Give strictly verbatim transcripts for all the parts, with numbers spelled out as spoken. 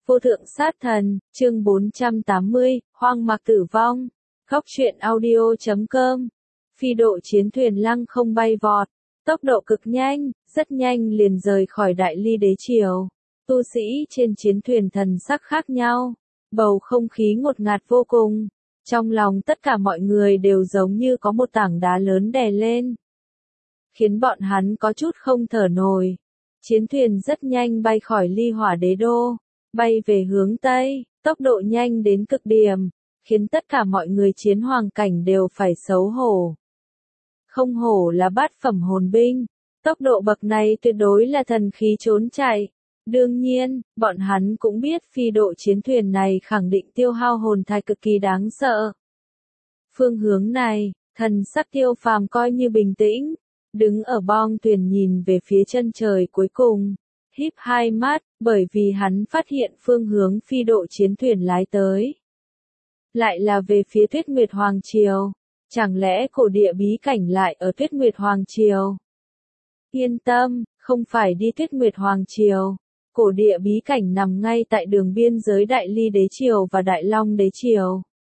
Vô thượng sát thần, chương bốn trăm tám mươi, hoang mạc tử vong. Góc truyện audio chấm com. Phi độ chiến thuyền lăng không bay vọt, tốc độ cực nhanh, rất nhanh liền rời khỏi Đại Ly đế triều. Tu sĩ trên chiến thuyền thần sắc khác nhau, bầu không khí ngột ngạt vô cùng. Trong lòng tất cả mọi người đều giống như có một tảng đá lớn đè lên, khiến bọn hắn có chút không thở nổi. Chiến thuyền rất nhanh bay khỏi Ly Hỏa đế đô, bay về hướng Tây, tốc độ nhanh đến cực điểm, khiến tất cả mọi người chiến hoàng cảnh đều phải xấu hổ. Không hổ là bát phẩm hồn binh, tốc độ bậc này tuyệt đối là thần khí trốn chạy. Đương nhiên, bọn hắn cũng biết phi độ chiến thuyền này khẳng định tiêu hao hồn thạch cực kỳ đáng sợ. Phương hướng này, thần sắc Tiêu Phàm coi như bình tĩnh, đứng ở bong thuyền nhìn về phía chân trời cuối cùng, híp hai mắt, bởi vì hắn phát hiện phương hướng phi độ chiến thuyền lái tới. Lại là về phía Tuyết Nguyệt Hoàng Triều, chẳng lẽ cổ địa bí cảnh lại ở Tuyết Nguyệt Hoàng Triều? Yên tâm, không phải đi Tuyết Nguyệt Hoàng Triều, cổ địa bí cảnh nằm ngay tại đường biên giới Đại Ly đế triều và Đại Long đế triều.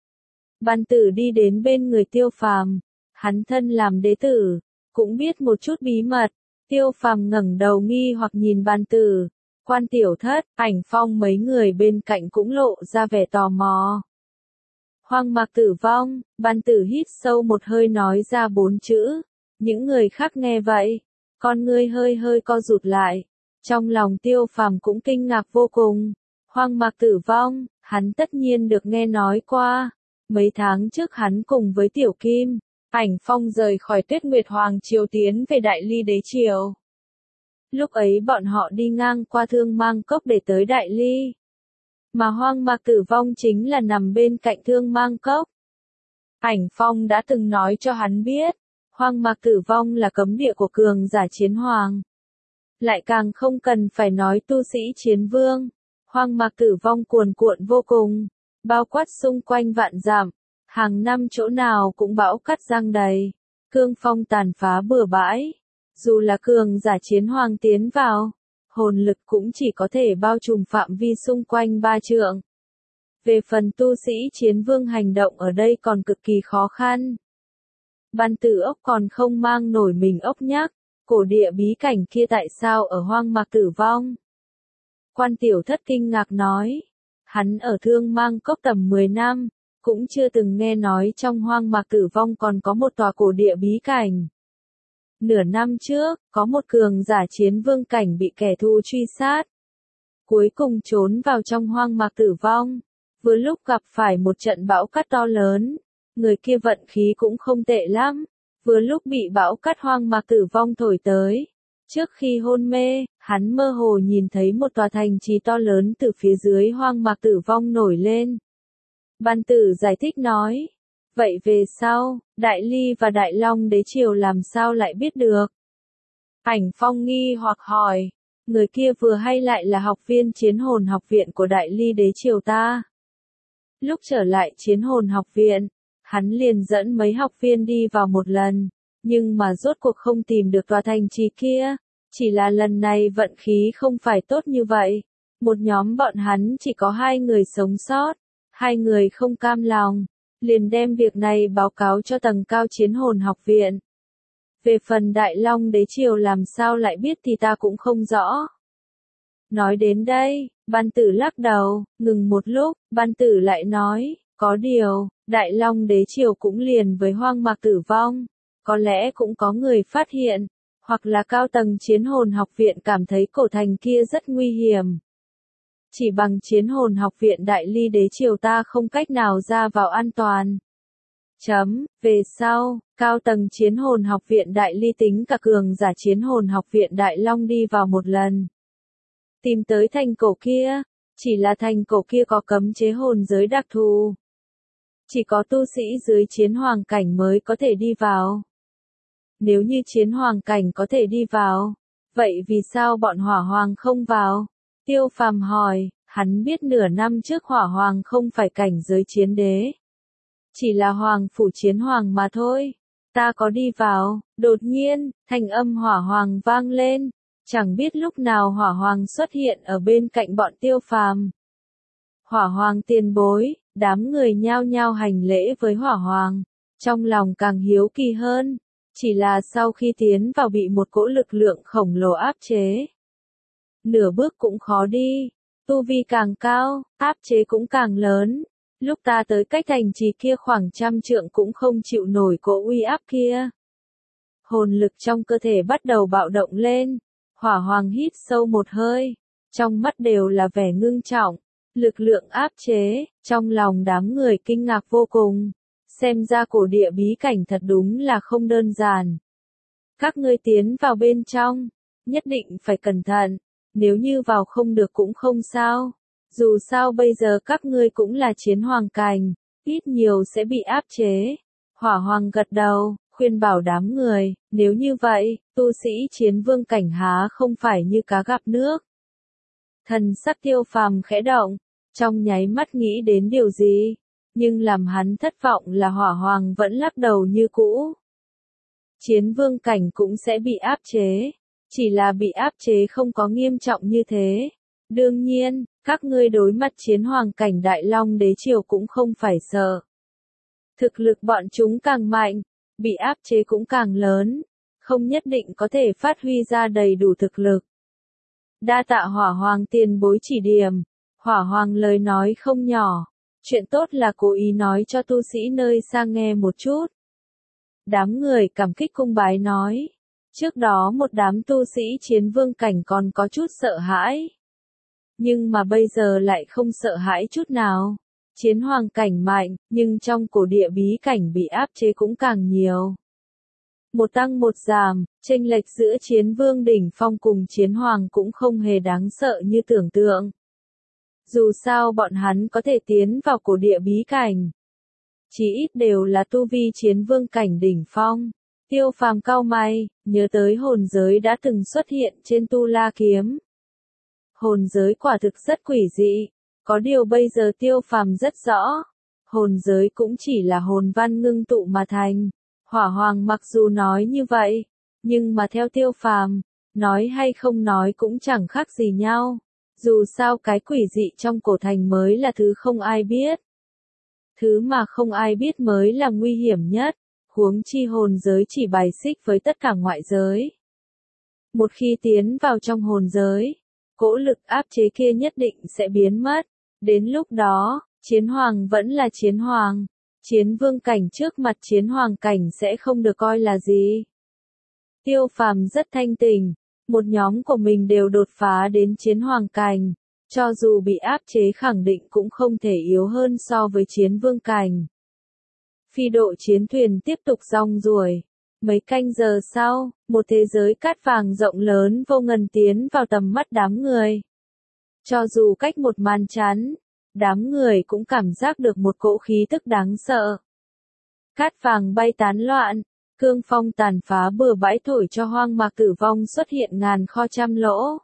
Ban Tử đi đến bên người Tiêu Phàm, hắn thân làm đế tử, cũng biết một chút bí mật. Tiêu Phàm ngẩng đầu nghi hoặc nhìn Ban Tử, Quan Tiểu Thất, Ảnh Phong mấy người bên cạnh cũng lộ ra vẻ tò mò. Hoang mạc tử vong, Ban Tử hít sâu một hơi nói ra bốn chữ. Những người khác nghe vậy, con ngươi hơi hơi co rụt lại. Trong lòng Tiêu Phàm cũng kinh ngạc vô cùng. Hoang mạc tử vong, hắn tất nhiên được nghe nói qua. Mấy tháng trước hắn cùng với Tiểu Kim, Ảnh Phong rời khỏi Tuyết Nguyệt Hoàng Triều tiến về Đại Ly đế triều. Lúc ấy bọn họ đi ngang qua Thương Mang Cốc để tới Đại Ly. Mà hoang mạc tử vong chính là nằm bên cạnh Thương Mang Cốc. Ảnh Phong đã từng nói cho hắn biết, hoang mạc tử vong là cấm địa của cường giả chiến hoàng. Lại càng không cần phải nói tu sĩ chiến vương. Hoang mạc tử vong cuồn cuộn vô cùng, bao quát xung quanh vạn dặm. Hàng năm chỗ nào cũng bão cát giăng đầy, cương phong tàn phá bừa bãi. Dù là cường giả chiến hoàng tiến vào, hồn lực cũng chỉ có thể bao trùm phạm vi xung quanh ba trượng. Về phần tu sĩ chiến vương hành động ở đây còn cực kỳ khó khăn. Ban Tử ốc còn không mang nổi mình ốc nhắc, cổ địa bí cảnh kia tại sao ở hoang mạc tử vong? Quan Tiểu Thất kinh ngạc nói, hắn ở Thương Mang Cốc tầm mười năm, cũng chưa từng nghe nói trong hoang mạc tử vong còn có một tòa cổ địa bí cảnh. Nửa năm trước, có một cường giả chiến vương cảnh bị kẻ thù truy sát. Cuối cùng trốn vào trong hoang mạc tử vong. Vừa lúc gặp phải một trận bão cát to lớn. Người kia vận khí cũng không tệ lắm. Vừa lúc bị bão cát hoang mạc tử vong thổi tới. Trước khi hôn mê, hắn mơ hồ nhìn thấy một tòa thành trì to lớn từ phía dưới hoang mạc tử vong nổi lên. Ban Tử giải thích nói. Vậy về sau, Đại Ly và Đại Long đế triều làm sao lại biết được? Ảnh Phong nghi hoặc hỏi, người kia vừa hay lại là học viên chiến hồn học viện của Đại Ly đế triều ta. Lúc trở lại chiến hồn học viện, hắn liền dẫn mấy học viên đi vào một lần, nhưng mà rốt cuộc không tìm được tòa thành trì kia. Chỉ là lần này vận khí không phải tốt như vậy. Một nhóm bọn hắn chỉ có hai người sống sót, hai người không cam lòng. Liền đem việc này báo cáo cho tầng cao chiến hồn học viện. Về phần Đại Long đế triều làm sao lại biết thì ta cũng không rõ. Nói đến đây, Ban Tử lắc đầu, ngừng một lúc, Ban Tử lại nói, có điều, Đại Long đế triều cũng liền với hoang mạc tử vong. Có lẽ cũng có người phát hiện, hoặc là cao tầng chiến hồn học viện cảm thấy cổ thành kia rất nguy hiểm. Chỉ bằng chiến hồn học viện Đại Ly đế triều ta không cách nào ra vào an toàn. Chấm, về sau, cao tầng chiến hồn học viện Đại Ly tính cả cường giả chiến hồn học viện Đại Long đi vào một lần. Tìm tới thành cổ kia, chỉ là thành cổ kia có cấm chế hồn giới đặc thù. Chỉ có tu sĩ dưới chiến hoàng cảnh mới có thể đi vào. Nếu như chiến hoàng cảnh có thể đi vào, vậy vì sao bọn hỏa hoàng không vào? Tiêu Phàm hỏi, hắn biết nửa năm trước hỏa hoàng không phải cảnh giới chiến đế. Chỉ là hoàng phủ chiến hoàng mà thôi. Ta có đi vào, đột nhiên, thanh âm hỏa hoàng vang lên. Chẳng biết lúc nào hỏa hoàng xuất hiện ở bên cạnh bọn Tiêu Phàm. Hỏa Hoàng tiền bối, đám người nhao nhao hành lễ với Hỏa Hoàng, trong lòng càng hiếu kỳ hơn, chỉ là sau khi tiến vào bị một cỗ lực lượng khổng lồ áp chế. Nửa bước cũng khó đi, tu vi càng cao, áp chế cũng càng lớn. Lúc ta tới cách thành trì kia khoảng trăm trượng cũng không chịu nổi cỗ uy áp kia. Hồn lực trong cơ thể bắt đầu bạo động lên, Hỏa Hoàng hít sâu một hơi, trong mắt đều là vẻ ngưng trọng, lực lượng áp chế, trong lòng đám người kinh ngạc vô cùng, xem ra cổ địa bí cảnh thật đúng là không đơn giản. Các ngươi tiến vào bên trong, nhất định phải cẩn thận, nếu như vào không được cũng không sao. Dù sao bây giờ các ngươi cũng là chiến hoàng cảnh, ít nhiều sẽ bị áp chế. Hỏa Hoàng gật đầu, khuyên bảo đám người, nếu như vậy, tu sĩ chiến vương cảnh há không phải như cá gặp nước. Thần sắc Tiêu Phàm khẽ động, trong nháy mắt nghĩ đến điều gì, nhưng làm hắn thất vọng là Hỏa Hoàng vẫn lắc đầu như cũ. Chiến vương cảnh cũng sẽ bị áp chế, chỉ là bị áp chế không có nghiêm trọng như thế. Đương nhiên, các ngươi đối mặt chiến hoàng cảnh Đại Long Đế Triều cũng không phải sợ. Thực lực bọn chúng càng mạnh, bị áp chế cũng càng lớn, không nhất định có thể phát huy ra đầy đủ thực lực. Đa tạ Hỏa Hoàng tiền bối chỉ điểm, Hỏa Hoàng lời nói không nhỏ, chuyện tốt là cố ý nói cho tu sĩ nơi xa nghe một chút. Đám người cảm kích cung bái nói, trước đó một đám tu sĩ chiến vương cảnh còn có chút sợ hãi. Nhưng mà bây giờ lại không sợ hãi chút nào. Chiến hoàng cảnh mạnh, nhưng trong cổ địa bí cảnh bị áp chế cũng càng nhiều. Một tăng một giảm, chênh lệch giữa chiến vương đỉnh phong cùng chiến hoàng cũng không hề đáng sợ như tưởng tượng. Dù sao bọn hắn có thể tiến vào cổ địa bí cảnh. Chỉ ít đều là tu vi chiến vương cảnh đỉnh phong. Tiêu Phàm cau mày, nhớ tới hồn giới đã từng xuất hiện trên Tu La Kiếm. Hồn giới quả thực rất quỷ dị, có điều bây giờ Tiêu Phàm rất rõ, hồn giới cũng chỉ là hồn văn ngưng tụ mà thành. Hỏa Hoàng mặc dù nói như vậy, nhưng mà theo Tiêu Phàm, nói hay không nói cũng chẳng khác gì nhau. Dù sao cái quỷ dị trong cổ thành mới là thứ không ai biết. Thứ mà không ai biết mới là nguy hiểm nhất, huống chi hồn giới chỉ bài xích với tất cả ngoại giới. Một khi tiến vào trong hồn giới, cỗ lực áp chế kia nhất định sẽ biến mất. Đến lúc đó, chiến hoàng vẫn là chiến hoàng. Chiến vương cảnh trước mặt chiến hoàng cảnh sẽ không được coi là gì. Tiêu Phàm rất thanh tình, một nhóm của mình đều đột phá đến chiến hoàng cảnh. Cho dù bị áp chế khẳng định cũng không thể yếu hơn so với chiến vương cảnh. Phi độ chiến thuyền tiếp tục rong ruổi. Mấy canh giờ sau, một thế giới cát vàng rộng lớn vô ngần tiến vào tầm mắt đám người. Cho dù cách một màn chắn, đám người cũng cảm giác được một cỗ khí tức đáng sợ. Cát vàng bay tán loạn, cương phong tàn phá bừa bãi thổi cho hoang mạc tử vong xuất hiện ngàn kho trăm lỗ.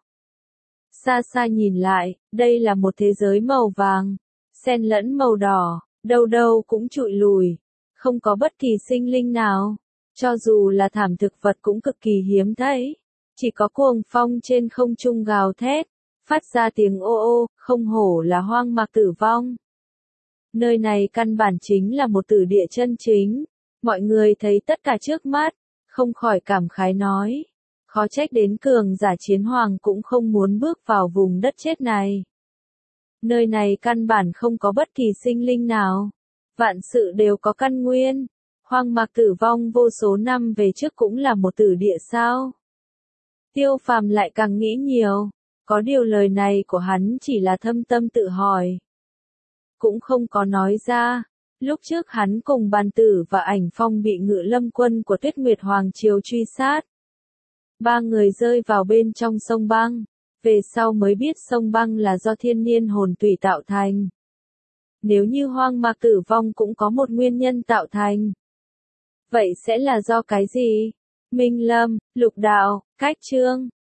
Xa xa nhìn lại, đây là một thế giới màu vàng, xen lẫn màu đỏ, đâu đâu cũng trụi lùi, không có bất kỳ sinh linh nào. Cho dù là thảm thực vật cũng cực kỳ hiếm thấy, chỉ có cuồng phong trên không trung gào thét, phát ra tiếng ô ô, không hổ là hoang mạc tử vong. Nơi này căn bản chính là một tử địa chân chính, mọi người thấy tất cả trước mắt, không khỏi cảm khái nói, khó trách đến cường giả chiến hoàng cũng không muốn bước vào vùng đất chết này. Nơi này căn bản không có bất kỳ sinh linh nào, vạn sự đều có căn nguyên. Hoang mạc tử vong vô số năm về trước cũng là một tử địa sao? Tiêu Phàm lại càng nghĩ nhiều, có điều lời này của hắn chỉ là thâm tâm tự hỏi. Cũng không có nói ra, lúc trước hắn cùng Bàn Tử và Ảnh Phong bị Ngự Lâm quân của Tuyết Nguyệt Hoàng Triều truy sát. Ba người rơi vào bên trong sông băng, về sau mới biết sông băng là do thiên niên hồn tủy tạo thành. Nếu như hoang mạc tử vong cũng có một nguyên nhân tạo thành, vậy sẽ là do cái gì? Minh Lâm, Lục Đạo, Cách Trương,